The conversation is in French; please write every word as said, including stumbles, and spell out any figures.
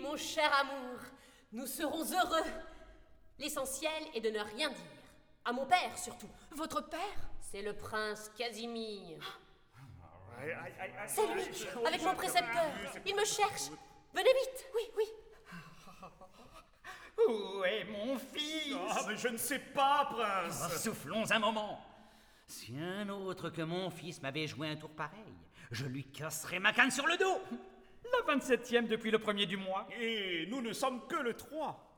mon cher amour, nous serons heureux. L'essentiel est de ne rien dire. À mon père, surtout. Votre père? C'est le prince Casimir. C'est lui, avec mon précepteur. Il me cherche. Venez vite. Oui, oui. Où est mon fils? Ah, mais je ne sais pas, prince. Oh, soufflons un moment. Si un autre que mon fils m'avait joué un tour pareil, je lui casserais ma canne sur le dos. La vingt-septième depuis le premier du mois. Et nous ne sommes que le trois.